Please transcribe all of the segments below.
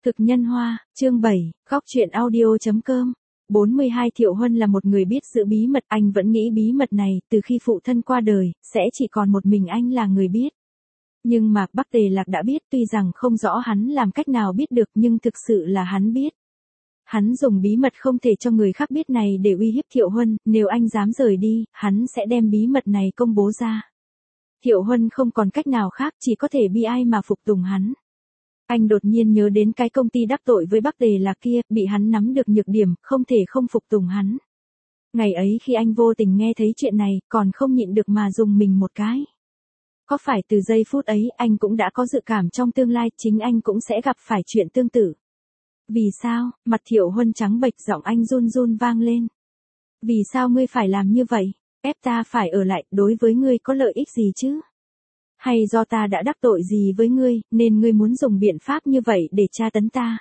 Thực nhân hoa, chương 7, góc truyện audio.com. 42 Thiệu Huân là một người biết giữ bí mật, anh vẫn nghĩ bí mật này, từ khi phụ thân qua đời, sẽ chỉ còn một mình anh là người biết. Nhưng mà Bắc Tề Lạc đã biết, tuy rằng không rõ hắn làm cách nào biết được nhưng thực sự là hắn biết. Hắn dùng bí mật không thể cho người khác biết này để uy hiếp Thiệu Huân, nếu anh dám rời đi, hắn sẽ đem bí mật này công bố ra. Thiệu Huân không còn cách nào khác, chỉ có thể bi ai mà phục tùng hắn. Anh đột nhiên nhớ đến cái công ty đắc tội với Bắc Tề Lạc kia, bị hắn nắm được nhược điểm, không thể không phục tùng hắn. Ngày ấy khi anh vô tình nghe thấy chuyện này, còn không nhịn được mà dùng mình một cái. Có phải từ giây phút ấy anh cũng đã có dự cảm trong tương lai chính anh cũng sẽ gặp phải chuyện tương tự? Vì sao? Mặt Thiệu Huân trắng bệch, giọng anh run run vang lên. Vì sao ngươi phải làm như vậy? Ép ta phải ở lại, đối với ngươi có lợi ích gì chứ? Hay do ta đã đắc tội gì với ngươi, nên ngươi muốn dùng biện pháp như vậy để tra tấn ta?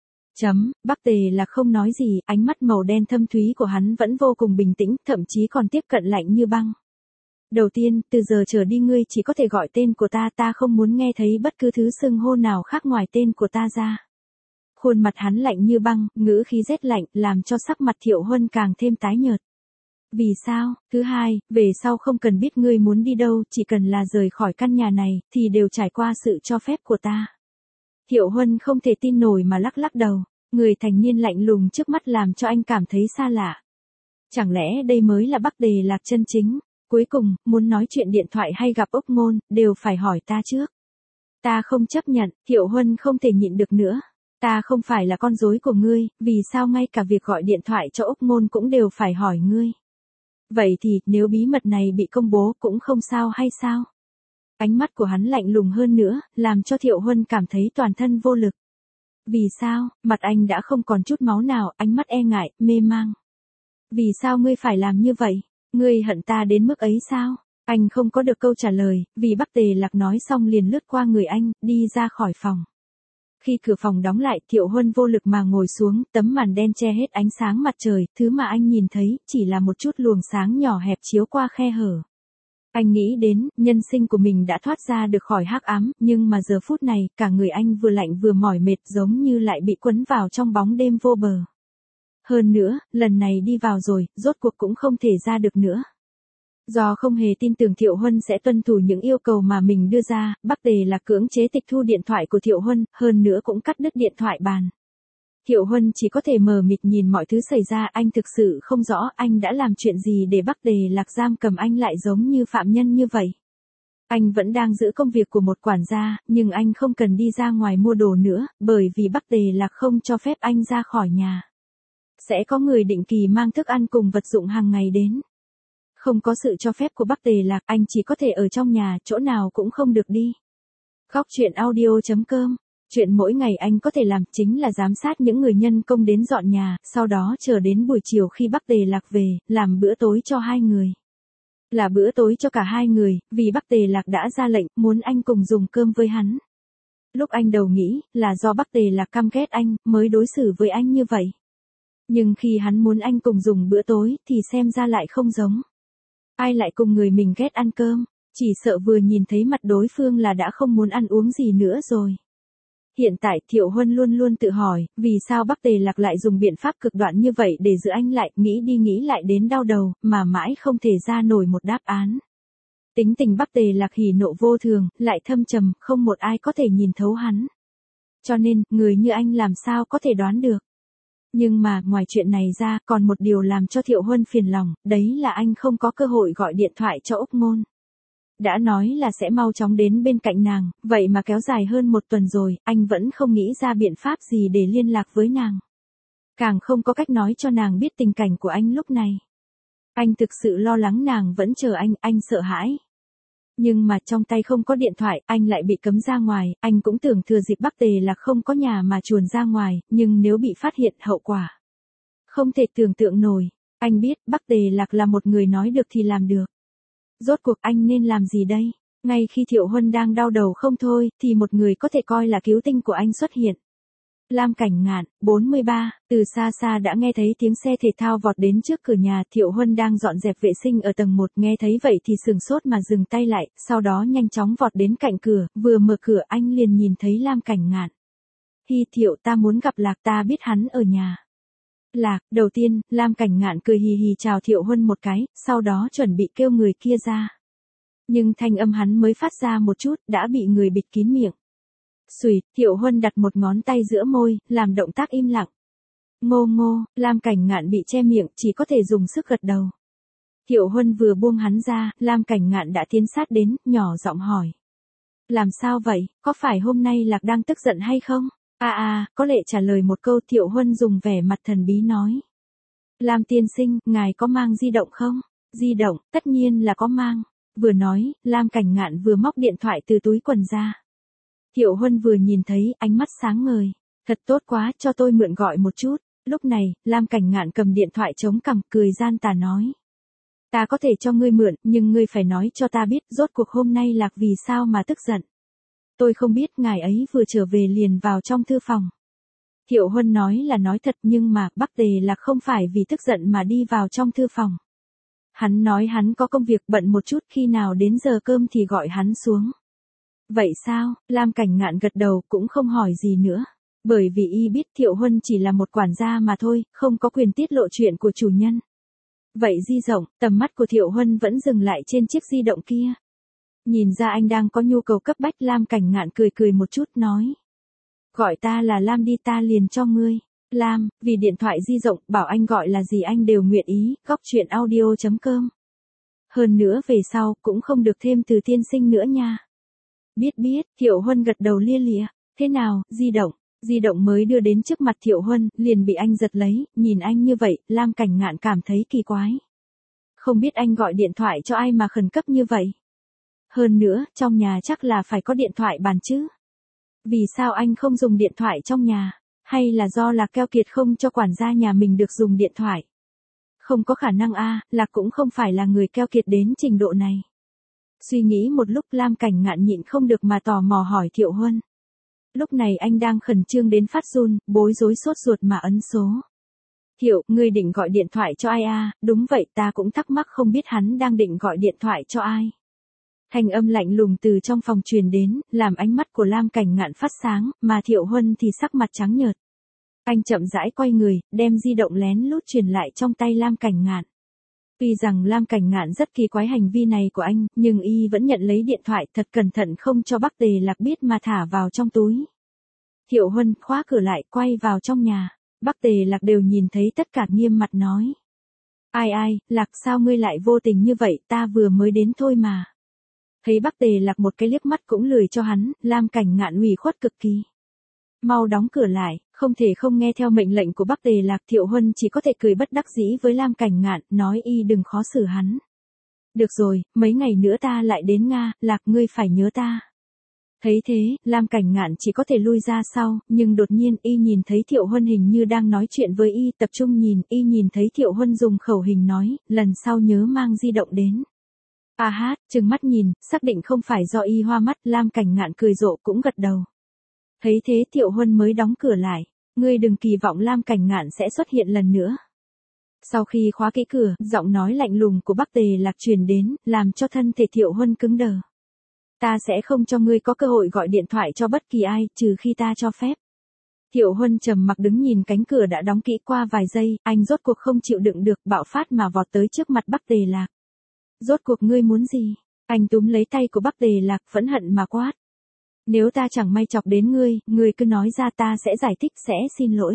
Bắc Tề Lạc không nói gì, ánh mắt màu đen thâm thúy của hắn vẫn vô cùng bình tĩnh, thậm chí còn tiếp cận lạnh như băng. Đầu tiên, từ giờ trở đi ngươi chỉ có thể gọi tên của ta không muốn nghe thấy bất cứ thứ xưng hô nào khác ngoài tên của ta ra. Khuôn mặt hắn lạnh như băng, ngữ khí rét lạnh, làm cho sắc mặt Thiệu Huân càng thêm tái nhợt. Vì sao? Thứ hai, về sau không cần biết ngươi muốn đi đâu, chỉ cần là rời khỏi căn nhà này, thì đều trải qua sự cho phép của ta. Thiệu Huân không thể tin nổi mà lắc lắc đầu, người thành niên lạnh lùng trước mắt làm cho anh cảm thấy xa lạ. Chẳng lẽ đây mới là Bắc Tề Lạc chân chính? Cuối cùng, muốn nói chuyện điện thoại hay gặp Úc Ngôn, đều phải hỏi ta trước. Ta không chấp nhận, Thiệu Huân không thể nhịn được nữa. Ta không phải là con rối của ngươi, vì sao ngay cả việc gọi điện thoại cho Úc Ngôn cũng đều phải hỏi ngươi? Vậy thì, nếu bí mật này bị công bố cũng không sao hay sao? Ánh mắt của hắn lạnh lùng hơn nữa, làm cho Thiệu Huân cảm thấy toàn thân vô lực. Vì sao? Mặt anh đã không còn chút máu nào, ánh mắt e ngại, mê mang. Vì sao ngươi phải làm như vậy? Ngươi hận ta đến mức ấy sao? Anh không có được câu trả lời, vì Bắc Tề Lạc nói xong liền lướt qua người anh, đi ra khỏi phòng. Khi cửa phòng đóng lại, Thiệu Huân vô lực mà ngồi xuống, tấm màn đen che hết ánh sáng mặt trời, thứ mà anh nhìn thấy, chỉ là một chút luồng sáng nhỏ hẹp chiếu qua khe hở. Anh nghĩ đến, nhân sinh của mình đã thoát ra được khỏi hắc ám, nhưng mà giờ phút này, cả người anh vừa lạnh vừa mỏi mệt giống như lại bị quấn vào trong bóng đêm vô bờ. Hơn nữa, lần này đi vào rồi, rốt cuộc cũng không thể ra được nữa. Do không hề tin tưởng Thiệu Huân sẽ tuân thủ những yêu cầu mà mình đưa ra, Bắc Tề Lạc cưỡng chế tịch thu điện thoại của Thiệu Huân, hơn nữa cũng cắt đứt điện thoại bàn. Thiệu Huân chỉ có thể mờ mịt nhìn mọi thứ xảy ra, anh thực sự không rõ anh đã làm chuyện gì để Bắc Tề Lạc giam cầm anh lại giống như phạm nhân như vậy. Anh vẫn đang giữ công việc của một quản gia, nhưng anh không cần đi ra ngoài mua đồ nữa, bởi vì Bắc Tề Lạc không cho phép anh ra khỏi nhà. Sẽ có người định kỳ mang thức ăn cùng vật dụng hàng ngày đến. Không có sự cho phép của Bắc Tề Lạc, anh chỉ có thể ở trong nhà, chỗ nào cũng không được đi. Góc truyện audio.com. Chuyện mỗi ngày anh có thể làm chính là giám sát những người nhân công đến dọn nhà, sau đó chờ đến buổi chiều khi Bắc Tề Lạc về, làm bữa tối cho hai người. Là bữa tối cho cả hai người, vì Bắc Tề Lạc đã ra lệnh, muốn anh cùng dùng cơm với hắn. Lúc anh đầu nghĩ, là do Bắc Tề Lạc căm ghét anh, mới đối xử với anh như vậy. Nhưng khi hắn muốn anh cùng dùng bữa tối, thì xem ra lại không giống. Ai lại cùng người mình ghét ăn cơm, chỉ sợ vừa nhìn thấy mặt đối phương là đã không muốn ăn uống gì nữa rồi. Hiện tại Thiệu Huân luôn luôn tự hỏi, vì sao Bắc Tề Lạc lại dùng biện pháp cực đoan như vậy để giữ anh lại, nghĩ đi nghĩ lại đến đau đầu, mà mãi không thể ra nổi một đáp án. Tính tình Bắc Tề Lạc hỉ nộ vô thường, lại thâm trầm, không một ai có thể nhìn thấu hắn. Cho nên, người như anh làm sao có thể đoán được. Nhưng mà, ngoài chuyện này ra, còn một điều làm cho Thiệu Huân phiền lòng, đấy là anh không có cơ hội gọi điện thoại cho Úc Ngôn. Đã nói là sẽ mau chóng đến bên cạnh nàng, vậy mà kéo dài hơn một tuần rồi, anh vẫn không nghĩ ra biện pháp gì để liên lạc với nàng. Càng không có cách nói cho nàng biết tình cảnh của anh lúc này. Anh thực sự lo lắng nàng vẫn chờ anh sợ hãi. Nhưng mà trong tay không có điện thoại, anh lại bị cấm ra ngoài, anh cũng tưởng thừa dịp Bắc Tề Lạc không có nhà mà chuồn ra ngoài, nhưng nếu bị phát hiện hậu quả. Không thể tưởng tượng nổi, anh biết Bắc Tề Lạc là một người nói được thì làm được. Rốt cuộc anh nên làm gì đây? Ngay khi Thiệu Huân đang đau đầu không thôi, thì một người có thể coi là cứu tinh của anh xuất hiện. Lam Cảnh Ngạn, 43, từ xa xa đã nghe thấy tiếng xe thể thao vọt đến trước cửa nhà, Thiệu Huân đang dọn dẹp vệ sinh ở tầng 1, nghe thấy vậy thì sừng sốt mà dừng tay lại, sau đó nhanh chóng vọt đến cạnh cửa, vừa mở cửa anh liền nhìn thấy Lam Cảnh Ngạn. Hi Thiệu, ta muốn gặp Lạc, ta biết hắn ở nhà. Lạc, đầu tiên, Lam Cảnh Ngạn cười hì hì chào Thiệu Huân một cái, sau đó chuẩn bị kêu người kia ra. Nhưng thanh âm hắn mới phát ra một chút, đã bị người bịt kín miệng. Xùi, Thiệu Huân đặt một ngón tay giữa môi, làm động tác im lặng. Ngô ngô, Lam Cảnh Ngạn bị che miệng, chỉ có thể dùng sức gật đầu. Thiệu Huân vừa buông hắn ra, Lam Cảnh Ngạn đã tiến sát đến, nhỏ giọng hỏi. Làm sao vậy, có phải hôm nay Lạc đang tức giận hay không? Có lệ trả lời một câu. Thiệu Huân dùng vẻ mặt thần bí nói. Lam tiên sinh, ngài có mang di động không? Di động, tất nhiên là có mang. Vừa nói, Lam Cảnh Ngạn vừa móc điện thoại từ túi quần ra. Thiệu Huân vừa nhìn thấy, ánh mắt sáng ngời. Thật tốt quá, cho tôi mượn gọi một chút. Lúc này, Lam Cảnh Ngạn cầm điện thoại chống cằm, cười gian tà nói. Ta có thể cho ngươi mượn, nhưng ngươi phải nói cho ta biết rốt cuộc hôm nay Lạc vì sao mà tức giận. Tôi không biết, ngài ấy vừa trở về liền vào trong thư phòng. Thiệu Huân nói là nói thật, nhưng mà Bắc Tề Lạc không phải vì tức giận mà đi vào trong thư phòng. Hắn nói hắn có công việc bận một chút, khi nào đến giờ cơm thì gọi hắn xuống. Vậy sao? Lam Cảnh Ngạn gật đầu, cũng không hỏi gì nữa. Bởi vì y biết Thiệu Huân chỉ là một quản gia mà thôi, không có quyền tiết lộ chuyện của chủ nhân. Vậy di động, tầm mắt của Thiệu Huân vẫn dừng lại trên chiếc di động kia. Nhìn ra anh đang có nhu cầu cấp bách, Lam Cảnh Ngạn cười cười một chút nói. Gọi ta là Lam đi, ta liền cho ngươi. Lam, vì điện thoại di động, bảo anh gọi là gì anh đều nguyện ý. Góc chuyện audio.com. Hơn nữa về sau, cũng không được thêm từ tiên sinh nữa nha. Biết, Thiệu Huân gật đầu lia lịa. Thế nào, di động mới đưa đến trước mặt Thiệu Huân, liền bị anh giật lấy, nhìn anh như vậy, Lam Cảnh Ngạn cảm thấy kỳ quái. Không biết anh gọi điện thoại cho ai mà khẩn cấp như vậy. Hơn nữa, trong nhà chắc là phải có điện thoại bàn chứ. Vì sao anh không dùng điện thoại trong nhà? Hay là do Lạc keo kiệt không cho quản gia nhà mình được dùng điện thoại? Không có khả năng Lạc cũng không phải là người keo kiệt đến trình độ này. Suy nghĩ một lúc, Lam Cảnh Ngạn nhịn không được mà tò mò hỏi Thiệu Huân. Lúc này anh đang khẩn trương đến phát run, bối rối sốt ruột mà ấn số. Thiệu, ngươi định gọi điện thoại cho ai Đúng vậy, ta cũng thắc mắc không biết hắn đang định gọi điện thoại cho ai. Thanh âm lạnh lùng từ trong phòng truyền đến, làm ánh mắt của Lam Cảnh Ngạn phát sáng, mà Thiệu Huân thì sắc mặt trắng nhợt. Anh chậm rãi quay người, đem di động lén lút truyền lại trong tay Lam Cảnh Ngạn. Tuy rằng Lam Cảnh Ngạn rất kỳ quái hành vi này của anh, nhưng y vẫn nhận lấy điện thoại, thật cẩn thận không cho Bắc Tề Lạc biết mà thả vào trong túi. Thiệu Huân khóa cửa lại, quay vào trong nhà. Bắc Tề Lạc đều nhìn thấy tất cả, nghiêm mặt nói. Ai, Lạc, sao ngươi lại vô tình như vậy, ta vừa mới đến thôi mà. Thấy Bắc Tề Lạc một cái liếc mắt cũng lười cho hắn, Lam Cảnh Ngạn ủy khuất cực kỳ. Mau đóng cửa lại, không thể không nghe theo mệnh lệnh của Bắc Tề Lạc. Thiệu Huân chỉ có thể cười bất đắc dĩ với Lam Cảnh Ngạn, nói y đừng khó xử hắn. Được rồi, mấy ngày nữa ta lại đến Nga, Lạc ngươi phải nhớ ta. Thấy thế, Lam Cảnh Ngạn chỉ có thể lui ra sau, nhưng đột nhiên y nhìn thấy Thiệu Huân hình như đang nói chuyện với y, tập trung nhìn, y nhìn thấy Thiệu Huân dùng khẩu hình nói, lần sau nhớ mang di động đến. Trừng mắt nhìn, xác định không phải do y hoa mắt, Lam Cảnh Ngạn cười rộ cũng gật đầu. Thấy thế Thiệu Huân mới đóng cửa lại, ngươi đừng kỳ vọng Lam Cảnh Ngạn sẽ xuất hiện lần nữa. Sau khi khóa kỹ cửa, giọng nói lạnh lùng của Bắc Tề Lạc truyền đến, làm cho thân thể Thiệu Huân cứng đờ. Ta sẽ không cho ngươi có cơ hội gọi điện thoại cho bất kỳ ai, trừ khi ta cho phép. Thiệu Huân trầm mặc đứng nhìn cánh cửa đã đóng kỹ. Qua vài giây, anh rốt cuộc không chịu đựng được, bạo phát mà vọt tới trước mặt Bắc Tề Lạc. Rốt cuộc ngươi muốn gì? Anh túm lấy tay của Bắc Tề Lạc, phẫn hận mà quát. Nếu ta chẳng may chọc đến ngươi, ngươi cứ nói ra, ta sẽ giải thích, sẽ xin lỗi.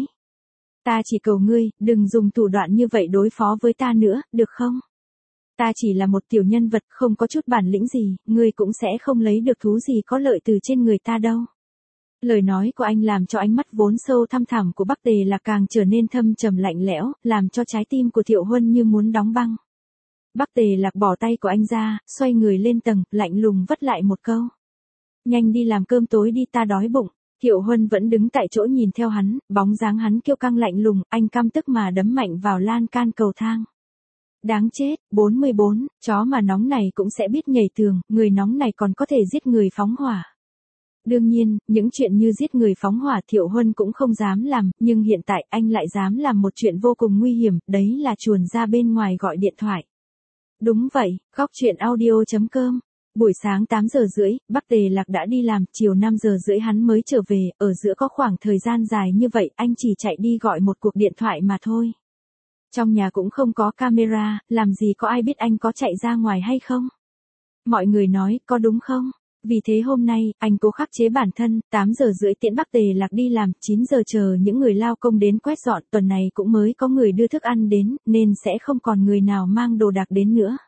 Ta chỉ cầu ngươi, đừng dùng thủ đoạn như vậy đối phó với ta nữa, được không? Ta chỉ là một tiểu nhân vật, không có chút bản lĩnh gì, ngươi cũng sẽ không lấy được thú gì có lợi từ trên người ta đâu. Lời nói của anh làm cho ánh mắt vốn sâu thăm thẳm của Bắc Tề Lạc càng trở nên thâm trầm lạnh lẽo, làm cho trái tim của Thiệu Huân như muốn đóng băng. Bắc Tề Lạc bỏ tay của anh ra, xoay người lên tầng, lạnh lùng vất lại một câu. Nhanh đi làm cơm tối đi, ta đói bụng. Thiệu Huân vẫn đứng tại chỗ nhìn theo hắn, bóng dáng hắn kiêu căng lạnh lùng, anh căm tức mà đấm mạnh vào lan can cầu thang. Đáng chết, 44, chó mà nóng này cũng sẽ biết nhảy tường, người nóng này còn có thể giết người phóng hỏa. Đương nhiên, những chuyện như giết người phóng hỏa Thiệu Huân cũng không dám làm, nhưng hiện tại anh lại dám làm một chuyện vô cùng nguy hiểm, đấy là chuồn ra bên ngoài gọi điện thoại. Đúng vậy, góc chuyện audio.com Buổi sáng 8 giờ rưỡi, Bắc Tề Lạc đã đi làm, chiều 5 giờ rưỡi hắn mới trở về, ở giữa có khoảng thời gian dài như vậy, anh chỉ chạy đi gọi một cuộc điện thoại mà thôi. Trong nhà cũng không có camera, làm gì có ai biết anh có chạy ra ngoài hay không? Mọi người nói, có đúng không? Vì thế hôm nay, anh cố khắc chế bản thân, 8 giờ rưỡi tiễn Bắc Tề Lạc đi làm, 9 giờ chờ những người lao công đến quét dọn, tuần này cũng mới có người đưa thức ăn đến, nên sẽ không còn người nào mang đồ đạc đến nữa.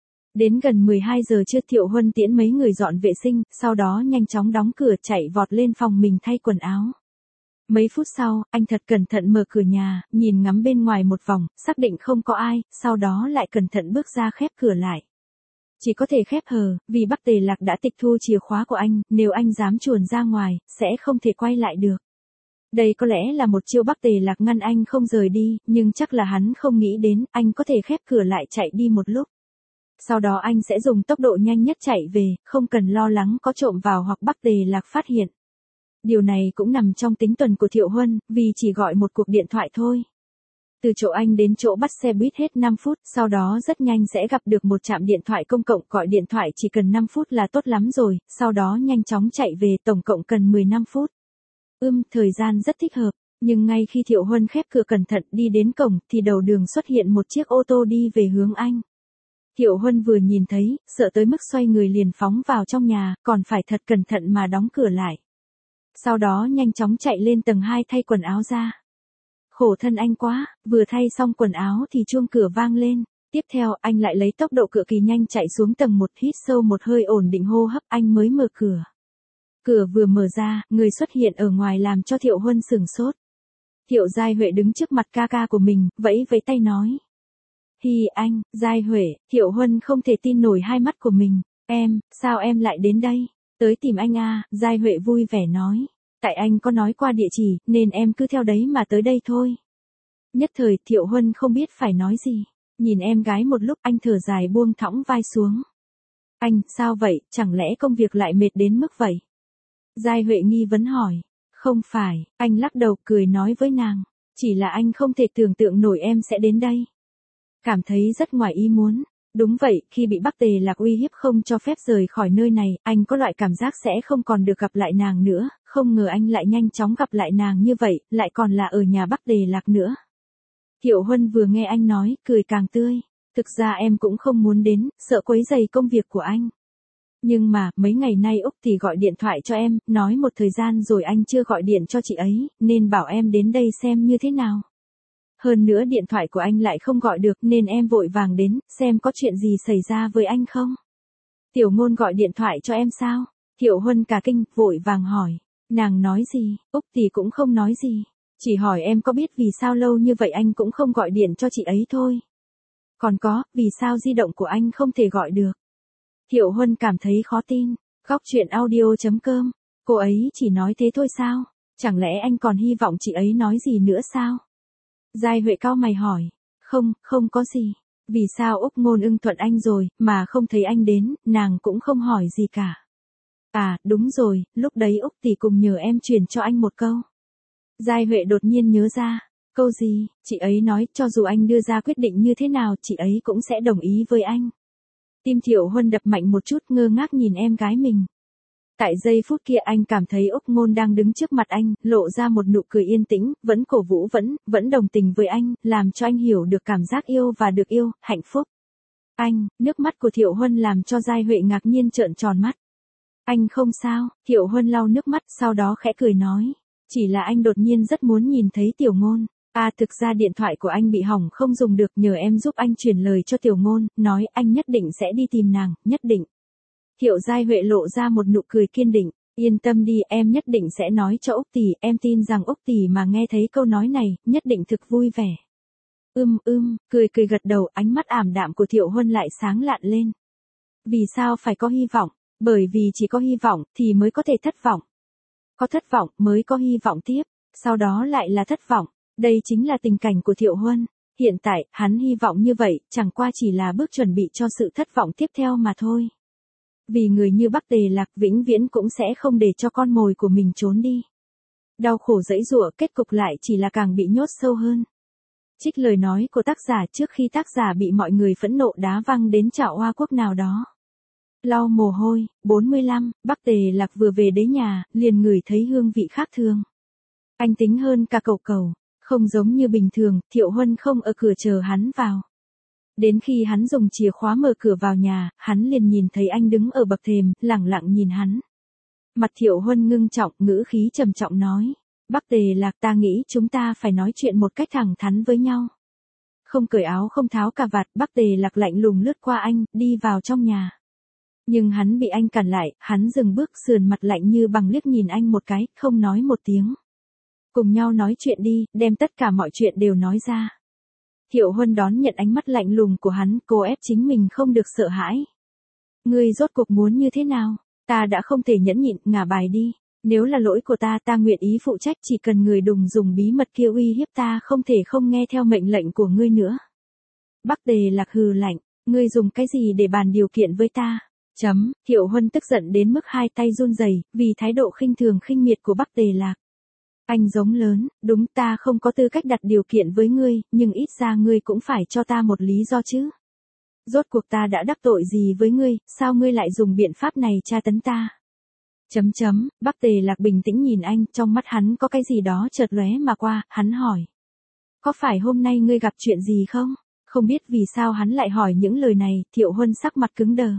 Đến gần 12 giờ trưa Thiệu Huân tiễn mấy người dọn vệ sinh, sau đó nhanh chóng đóng cửa chạy vọt lên phòng mình thay quần áo. Mấy phút sau, anh thật cẩn thận mở cửa nhà, nhìn ngắm bên ngoài một vòng, xác định không có ai, sau đó lại cẩn thận bước ra khép cửa lại. Chỉ có thể khép hờ, vì Bắc Tề Lạc đã tịch thu chìa khóa của anh, nếu anh dám chuồn ra ngoài, sẽ không thể quay lại được. Đây có lẽ là một chiêu Bắc Tề Lạc ngăn anh không rời đi, nhưng chắc là hắn không nghĩ đến, anh có thể khép cửa lại chạy đi một lúc. Sau đó anh sẽ dùng tốc độ nhanh nhất chạy về, không cần lo lắng có trộm vào hoặc Bắc Tề Lạc phát hiện. Điều này cũng nằm trong tính tuần của Thiệu Huân, vì chỉ gọi một cuộc điện thoại thôi. Từ chỗ anh đến chỗ bắt xe buýt hết 5 phút, sau đó rất nhanh sẽ gặp được một trạm điện thoại công cộng, gọi điện thoại chỉ cần 5 phút là tốt lắm rồi, sau đó nhanh chóng chạy về, tổng cộng cần 15 phút. Thời gian rất thích hợp, nhưng ngay khi Thiệu Huân khép cửa cẩn thận đi đến cổng, thì đầu đường xuất hiện một chiếc ô tô đi về hướng anh. Thiệu Huân vừa nhìn thấy, sợ tới mức xoay người liền phóng vào trong nhà, còn phải thật cẩn thận mà đóng cửa lại. Sau đó nhanh chóng chạy lên tầng 2 thay quần áo ra. Khổ thân anh quá, vừa thay xong quần áo thì chuông cửa vang lên. Tiếp theo anh lại lấy tốc độ cực kỳ nhanh chạy xuống tầng 1, hít sâu một hơi ổn định hô hấp, anh mới mở cửa. Cửa vừa mở ra, người xuất hiện ở ngoài làm cho Thiệu Huân sửng sốt. Thiệu Giai Huệ đứng trước mặt ca ca của mình, vẫy vẫy tay nói. Hi anh, Giai Huệ, Thiệu Huân không thể tin nổi hai mắt của mình. Em, sao em lại đến đây? Tới tìm anh à, Giai Huệ vui vẻ nói. Tại anh có nói qua địa chỉ, nên em cứ theo đấy mà tới đây thôi. Nhất thời Thiệu Huân không biết phải nói gì. Nhìn em gái một lúc anh thở dài buông thõng vai xuống. Anh, sao vậy, chẳng lẽ công việc lại mệt đến mức vậy? Giai Huệ nghi vấn hỏi. Không phải, anh lắc đầu cười nói với nàng. Chỉ là anh không thể tưởng tượng nổi em sẽ đến đây. Cảm thấy rất ngoài ý muốn. Đúng vậy, khi bị Bắc Tề Lạc uy hiếp không cho phép rời khỏi nơi này, anh có loại cảm giác sẽ không còn được gặp lại nàng nữa, không ngờ anh lại nhanh chóng gặp lại nàng như vậy, lại còn là ở nhà Bắc Tề Lạc nữa. Thiệu Huân vừa nghe anh nói, cười càng tươi. Thực ra em cũng không muốn đến, sợ quấy rầy công việc của anh. Nhưng mà, mấy ngày nay Úc thì gọi điện thoại cho em, nói một thời gian rồi anh chưa gọi điện cho chị ấy, nên bảo em đến đây xem như thế nào. Hơn nữa điện thoại của anh lại không gọi được nên em vội vàng đến, xem có chuyện gì xảy ra với anh không. Tiểu Ngôn gọi điện thoại cho em sao? Thiệu Huân cả kinh, vội vàng hỏi. Nàng nói gì? Úc thì cũng không nói gì. Chỉ hỏi em có biết vì sao lâu như vậy anh cũng không gọi điện cho chị ấy thôi. Còn có, vì sao di động của anh không thể gọi được? Thiệu Huân cảm thấy khó tin. Góc truyện audio.com. Cô ấy chỉ nói thế thôi sao? Chẳng lẽ anh còn hy vọng chị ấy nói gì nữa sao? Giai Huệ cau mày hỏi. Không có gì. Vì sao Úc Ngôn ưng thuận anh rồi, mà không thấy anh đến, nàng cũng không hỏi gì cả. À, đúng rồi, lúc đấy Úc tỷ cùng nhờ em truyền cho anh một câu. Giai Huệ đột nhiên nhớ ra. Câu gì? Chị ấy nói, cho dù anh đưa ra quyết định như thế nào, chị ấy cũng sẽ đồng ý với anh. Tim Thiệu Huân đập mạnh một chút, ngơ ngác nhìn em gái mình. Tại giây phút kia anh cảm thấy Úc Ngôn đang đứng trước mặt anh, lộ ra một nụ cười yên tĩnh, vẫn cổ vũ vẫn đồng tình với anh, làm cho anh hiểu được cảm giác yêu và được yêu, hạnh phúc. Anh, nước mắt của Thiệu Huân làm cho Giai Huệ ngạc nhiên trợn tròn mắt. Anh không sao, Thiệu Huân lau nước mắt, sau đó khẽ cười nói. Chỉ là anh đột nhiên rất muốn nhìn thấy Tiểu Ngôn. À, thực ra điện thoại của anh bị hỏng không dùng được, nhờ em giúp anh truyền lời cho Tiểu Ngôn, nói anh nhất định sẽ đi tìm nàng, nhất định. Thiệu Giai Huệ lộ ra một nụ cười kiên định. Yên tâm đi, em nhất định sẽ nói cho Úc tỷ, em tin rằng Úc tỷ mà nghe thấy câu nói này, nhất định thực vui vẻ. Cười gật đầu, ánh mắt ảm đạm của Thiệu Huân lại sáng lạn lên. Vì sao phải có hy vọng? Bởi vì chỉ có hy vọng, thì mới có thể thất vọng. Có thất vọng, mới có hy vọng tiếp, sau đó lại là thất vọng. Đây chính là tình cảnh của Thiệu Huân. Hiện tại, hắn hy vọng như vậy, chẳng qua chỉ là bước chuẩn bị cho sự thất vọng tiếp theo mà thôi. Vì người như Bắc Tề Lạc vĩnh viễn cũng sẽ không để cho con mồi của mình trốn đi. Đau khổ giãy giụa, kết cục lại chỉ là càng bị nhốt sâu hơn. Trích lời nói của tác giả trước khi tác giả bị mọi người phẫn nộ đá văng đến chảo Hoa Quốc nào đó. lau mồ hôi. 45, Bắc Tề Lạc vừa về đến nhà, liền ngửi thấy hương vị khác thường. Anh tính hơn cả cậu cậu, không giống như bình thường, Thiệu Huân không ở cửa chờ hắn vào. Đến khi hắn dùng chìa khóa mở cửa vào nhà, hắn liền nhìn thấy anh đứng ở bậc thềm, lẳng lặng nhìn hắn. Mặt Thiệu Huân ngưng trọng, ngữ khí trầm trọng nói. Bắc Tề Lạc, ta nghĩ chúng ta phải nói chuyện một cách thẳng thắn với nhau. Không cởi áo không tháo cà vạt, Bắc Tề Lạc lạnh lùng lướt qua anh, đi vào trong nhà. Nhưng hắn bị anh cản lại, hắn dừng bước, sườn mặt lạnh như bằng, liếc nhìn anh một cái, không nói một tiếng. Cùng nhau nói chuyện đi, đem tất cả mọi chuyện đều nói ra. Thiệu Huân đón nhận ánh mắt lạnh lùng của hắn, cô ép chính mình không được sợ hãi. Ngươi rốt cuộc muốn như thế nào? Ta đã không thể nhẫn nhịn, ngả bài đi. Nếu là lỗi của ta, ta nguyện ý phụ trách, chỉ cần người đùng dùng bí mật kia uy hiếp ta, không thể không nghe theo mệnh lệnh của ngươi nữa. Bắc Tề Lạc hừ lạnh, ngươi dùng cái gì để bàn điều kiện với ta? Thiệu Huân tức giận đến mức hai tay run rẩy, vì thái độ khinh thường khinh miệt của Bắc Tề Lạc. Anh giống lớn, đúng, ta không có tư cách đặt điều kiện với ngươi, nhưng ít ra ngươi cũng phải cho ta một lý do chứ. Rốt cuộc ta đã đắc tội gì với ngươi, sao ngươi lại dùng biện pháp này tra tấn ta? Bắc Tề Lạc bình tĩnh nhìn anh, trong mắt hắn có cái gì đó chợt lóe mà qua, hắn hỏi. Có phải hôm nay ngươi gặp chuyện gì không? Không biết vì sao hắn lại hỏi những lời này, Thiệu Huân sắc mặt cứng đờ.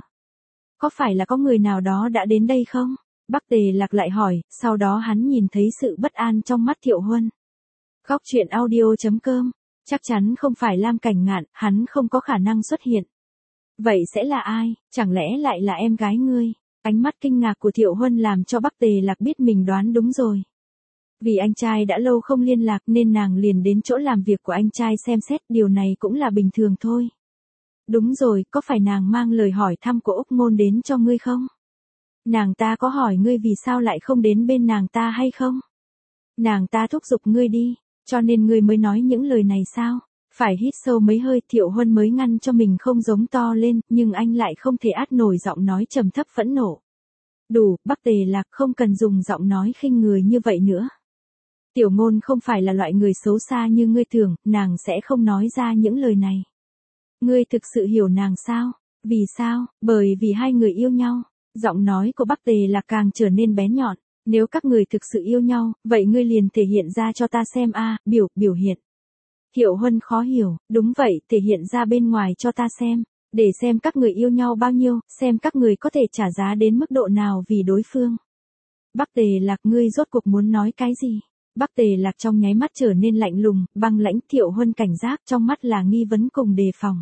Có phải là có người nào đó đã đến đây không? Bắc Tề Lạc lại hỏi, sau đó hắn nhìn thấy sự bất an trong mắt Thiệu Huân. Góc truyện audio.com, chắc chắn không phải Lam Cảnh Ngạn, hắn không có khả năng xuất hiện. Vậy sẽ là ai, chẳng lẽ lại là em gái ngươi? Ánh mắt kinh ngạc của Thiệu Huân làm cho Bắc Tề Lạc biết mình đoán đúng rồi. Vì anh trai đã lâu không liên lạc nên nàng liền đến chỗ làm việc của anh trai xem xét, điều này cũng là bình thường thôi. Đúng rồi, có phải nàng mang lời hỏi thăm của Úc Ngôn đến cho ngươi không? Nàng ta có hỏi ngươi vì sao lại không đến bên nàng ta hay không? Nàng ta thúc giục ngươi đi, cho nên ngươi mới nói những lời này sao? Phải hít sâu mấy hơi, Thiệu Huân mới ngăn cho mình không giống to lên, nhưng anh lại không thể át nổi giọng nói trầm thấp phẫn nộ. Đủ, Bắc Tề Lạc, không cần dùng giọng nói khinh người như vậy nữa. Tiểu Ngôn không phải là loại người xấu xa như ngươi tưởng, nàng sẽ không nói ra những lời này. Ngươi thực sự hiểu nàng sao? Vì sao? Bởi vì hai người yêu nhau. Giọng nói của Bắc Tề Lạc càng trở nên bén nhọn. Nếu các người thực sự yêu nhau, vậy ngươi liền thể hiện ra cho ta xem a, biểu hiện. Thiệu Huân khó hiểu, đúng vậy, thể hiện ra bên ngoài cho ta xem, để xem các người yêu nhau bao nhiêu, xem các người có thể trả giá đến mức độ nào vì đối phương. Bắc Tề Lạc, ngươi rốt cuộc muốn nói cái gì? Bắc Tề Lạc trong nháy mắt trở nên lạnh lùng, băng lãnh. Thiệu Huân cảnh giác, trong mắt là nghi vấn cùng đề phòng.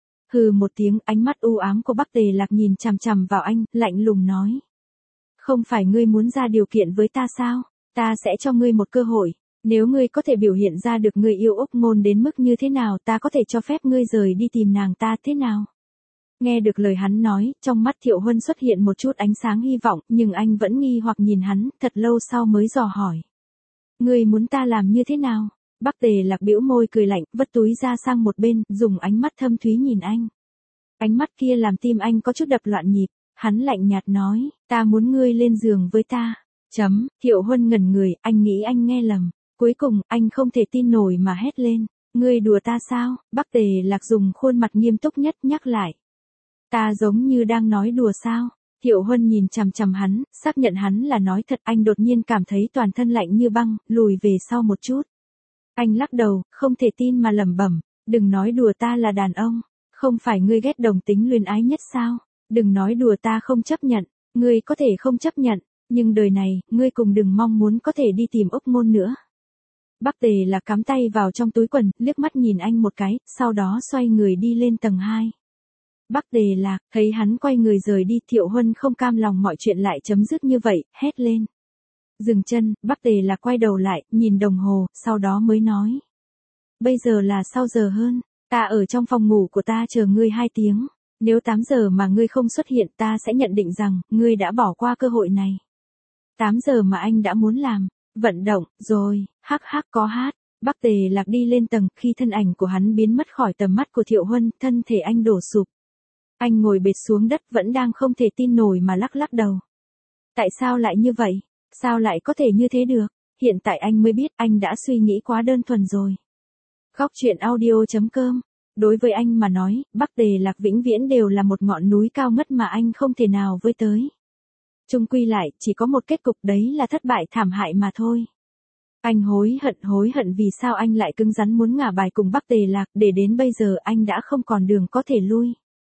Hừ một tiếng, ánh mắt u ám của Bắc Tề Lạc nhìn chằm chằm vào anh, lạnh lùng nói. Không phải ngươi muốn ra điều kiện với ta sao? Ta sẽ cho ngươi một cơ hội. Nếu ngươi có thể biểu hiện ra được ngươi yêu Úc Ngôn đến mức như thế nào, ta có thể cho phép ngươi rời đi tìm nàng ta thế nào? Nghe được lời hắn nói, trong mắt Thiệu Huân xuất hiện một chút ánh sáng hy vọng, nhưng anh vẫn nghi hoặc nhìn hắn, thật lâu sau mới dò hỏi. Ngươi muốn ta làm như thế nào? Bắc Tề Lạc bĩu môi cười lạnh, vất túi ra sang một bên, dùng ánh mắt thâm thúy nhìn anh. Ánh mắt kia làm tim anh có chút đập loạn nhịp, hắn lạnh nhạt nói, ta muốn ngươi lên giường với ta. Thiệu Huân ngẩn người, anh nghĩ anh nghe lầm. Cuối cùng, anh không thể tin nổi mà hét lên. Ngươi đùa ta sao? Bắc Tề Lạc dùng khuôn mặt nghiêm túc nhất nhắc lại. Ta giống như đang nói đùa sao? Thiệu Huân nhìn chằm chằm hắn, xác nhận hắn là nói thật. Anh đột nhiên cảm thấy toàn thân lạnh như băng, lùi về sau một chút. Anh lắc đầu, không thể tin mà lẩm bẩm. Đừng nói đùa, ta là đàn ông. Không phải ngươi ghét đồng tính luyến ái nhất sao? Đừng nói đùa, ta không chấp nhận. Ngươi có thể không chấp nhận, nhưng đời này, ngươi cùng đừng mong muốn có thể đi tìm Úc Ngôn nữa. Bắc Tề Lạc cắm tay vào trong túi quần, liếc mắt nhìn anh một cái, sau đó xoay người đi lên tầng 2. Bắc Tề Lạc, thấy hắn quay người rời đi, Thiệu Huân không cam lòng mọi chuyện lại chấm dứt như vậy, hét lên. Dừng chân, Bắc Tề Lạc quay đầu lại, nhìn đồng hồ, sau đó mới nói. Bây giờ là sau giờ hơn, ta ở trong phòng ngủ của ta chờ ngươi 2 tiếng. Nếu 8 giờ mà ngươi không xuất hiện, ta sẽ nhận định rằng, ngươi đã bỏ qua cơ hội này. 8 giờ mà anh đã muốn làm. Vận động, rồi, có hát. Bắc Tề Lạc đi lên tầng, khi thân ảnh của hắn biến mất khỏi tầm mắt của Thiệu Huân, thân thể anh đổ sụp. Anh ngồi bệt xuống đất, vẫn đang không thể tin nổi mà lắc đầu. Tại sao lại như vậy? Sao lại có thể như thế được? Hiện tại anh mới biết anh đã suy nghĩ quá đơn thuần rồi. Góc truyện audio.com Đối với anh mà nói, Bắc Tề Lạc vĩnh viễn đều là một ngọn núi cao ngất mà anh không thể nào với tới. Chung quy lại, chỉ có một kết cục đấy là thất bại thảm hại mà thôi. Anh hối hận vì sao anh lại cứng rắn muốn ngả bài cùng Bắc Tề Lạc, để đến bây giờ anh đã không còn đường có thể lui.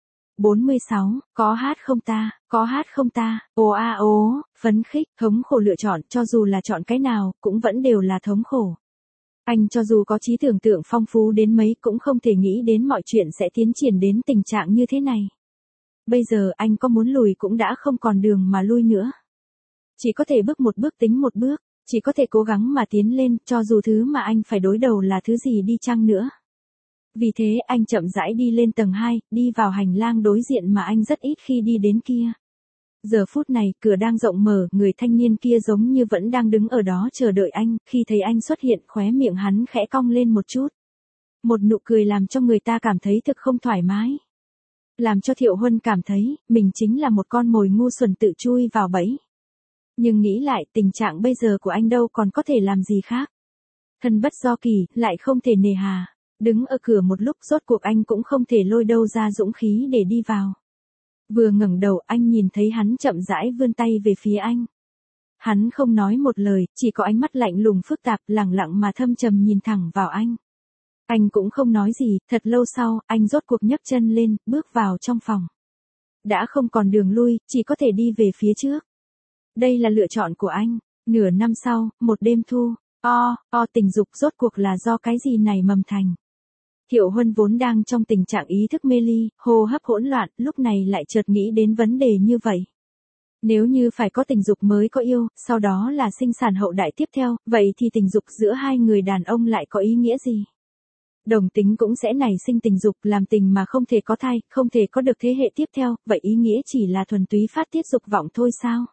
46, có hát không ta, có hát không ta, ồ a ố, phấn khích, thống khổ lựa chọn, cho dù là chọn cái nào, cũng vẫn đều là thống khổ. Anh cho dù có trí tưởng tượng phong phú đến mấy cũng không thể nghĩ đến mọi chuyện sẽ tiến triển đến tình trạng như thế này. Bây giờ anh có muốn lùi cũng đã không còn đường mà lui nữa. Chỉ có thể bước một bước tính một bước, chỉ có thể cố gắng mà tiến lên, cho dù thứ mà anh phải đối đầu là thứ gì đi chăng nữa. Vì thế anh chậm rãi đi lên tầng 2, đi vào hành lang đối diện mà anh rất ít khi đi đến kia. Giờ phút này, cửa đang rộng mở, người thanh niên kia giống như vẫn đang đứng ở đó chờ đợi anh, khi thấy anh xuất hiện khóe miệng hắn khẽ cong lên một chút. Một nụ cười làm cho người ta cảm thấy thực không thoải mái. Làm cho Thiệu Huân cảm thấy, mình chính là một con mồi ngu xuẩn tự chui vào bẫy. Nhưng nghĩ lại, tình trạng bây giờ của anh đâu còn có thể làm gì khác. Thân bất do kỳ, lại không thể nề hà. Đứng ở cửa một lúc rốt cuộc anh cũng không thể lôi đâu ra dũng khí để đi vào. Vừa ngẩng đầu anh nhìn thấy hắn chậm rãi vươn tay về phía anh. Hắn không nói một lời, chỉ có ánh mắt lạnh lùng phức tạp, lẳng lặng mà thâm trầm nhìn thẳng vào anh. Anh cũng không nói gì, thật lâu sau, anh rốt cuộc nhấc chân lên, bước vào trong phòng. Đã không còn đường lui, chỉ có thể đi về phía trước. Đây là lựa chọn của anh. Nửa năm sau, một đêm thu, tình dục rốt cuộc là do cái gì này mầm thành. Thiệu Huân vốn đang trong tình trạng ý thức mê ly, hô hấp hỗn loạn, lúc này lại chợt nghĩ đến vấn đề như vậy. Nếu như phải có tình dục mới có yêu, sau đó là sinh sản hậu đại tiếp theo, vậy thì tình dục giữa hai người đàn ông lại có ý nghĩa gì? Đồng tính cũng sẽ nảy sinh tình dục, làm tình mà không thể có thai, không thể có được thế hệ tiếp theo, vậy ý nghĩa chỉ là thuần túy phát tiết dục vọng thôi sao?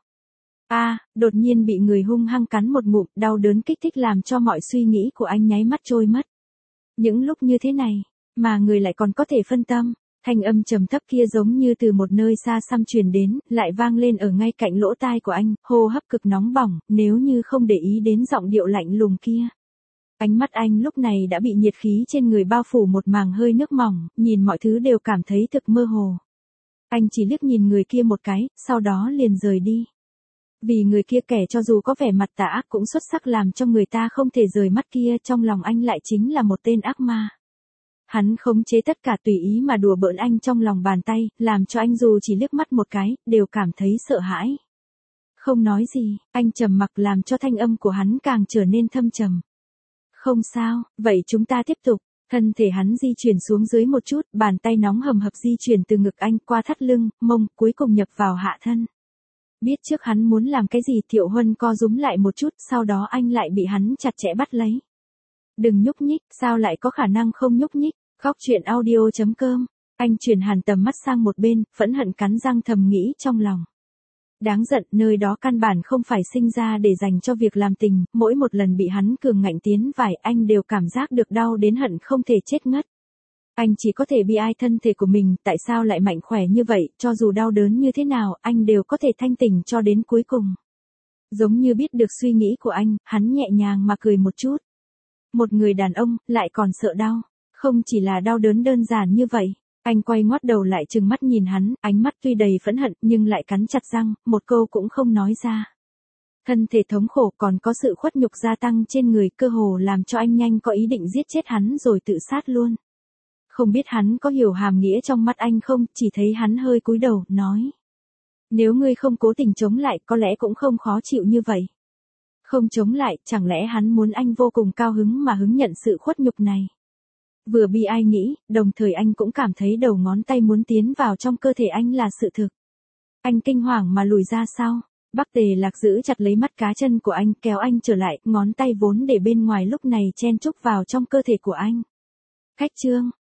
Đột nhiên bị người hung hăng cắn một ngụm, đau đớn kích thích làm cho mọi suy nghĩ của anh nháy mắt trôi mất. Những lúc như thế này, mà người lại còn có thể phân tâm, thanh âm trầm thấp kia giống như từ một nơi xa xăm truyền đến, lại vang lên ở ngay cạnh lỗ tai của anh, hô hấp cực nóng bỏng, nếu như không để ý đến giọng điệu lạnh lùng kia. Ánh mắt anh lúc này đã bị nhiệt khí trên người bao phủ một màng hơi nước mỏng, nhìn mọi thứ đều cảm thấy thực mơ hồ. Anh chỉ liếc nhìn người kia một cái, sau đó liền rời đi. Vì người kia kẻ cho dù có vẻ mặt tà ác cũng xuất sắc làm cho người ta không thể rời mắt kia, trong lòng anh lại chính là một tên ác ma. Hắn khống chế tất cả tùy ý mà đùa bỡn anh trong lòng bàn tay, làm cho anh dù chỉ liếc mắt một cái, đều cảm thấy sợ hãi. Không nói gì, anh trầm mặc làm cho thanh âm của hắn càng trở nên thâm trầm. Không sao, vậy chúng ta tiếp tục. Thân thể hắn di chuyển xuống dưới một chút, bàn tay nóng hầm hập di chuyển từ ngực anh qua thắt lưng, mông, cuối cùng nhập vào hạ thân. Biết trước hắn muốn làm cái gì, Thiệu Huân co rúm lại một chút, sau đó anh lại bị hắn chặt chẽ bắt lấy. Đừng nhúc nhích, sao lại có khả năng không nhúc nhích, Góc Truyện Audio.com. Anh chuyển hẳn tầm mắt sang một bên, phẫn hận cắn răng thầm nghĩ trong lòng. Đáng giận, nơi đó căn bản không phải sinh ra để dành cho việc làm tình, mỗi một lần bị hắn cường ngạnh tiến vải anh đều cảm giác được đau đến hận không thể chết ngất. Anh chỉ có thể bi ai thân thể của mình, tại sao lại mạnh khỏe như vậy, cho dù đau đớn như thế nào, anh đều có thể thanh tỉnh cho đến cuối cùng. Giống như biết được suy nghĩ của anh, hắn nhẹ nhàng mà cười một chút. Một người đàn ông, lại còn sợ đau. Không chỉ là đau đớn đơn giản như vậy. Anh quay ngoắt đầu lại trừng mắt nhìn hắn, ánh mắt tuy đầy phẫn hận nhưng lại cắn chặt răng, một câu cũng không nói ra. Thân thể thống khổ còn có sự khuất nhục gia tăng trên người, cơ hồ làm cho anh nhanh có ý định giết chết hắn rồi tự sát luôn. Không biết hắn có hiểu hàm nghĩa trong mắt anh không, chỉ thấy hắn hơi cúi đầu, nói. Nếu ngươi không cố tình chống lại, có lẽ cũng không khó chịu như vậy. Không chống lại, chẳng lẽ hắn muốn anh vô cùng cao hứng mà hứng nhận sự khuất nhục này. Vừa bi ai nghĩ, đồng thời anh cũng cảm thấy đầu ngón tay muốn tiến vào trong cơ thể anh là sự thực. Anh kinh hoàng mà lùi ra sau. Bắc Tề Lạc giữ chặt lấy mắt cá chân của anh, kéo anh trở lại, ngón tay vốn để bên ngoài lúc này chen chúc vào trong cơ thể của anh. Khách chương.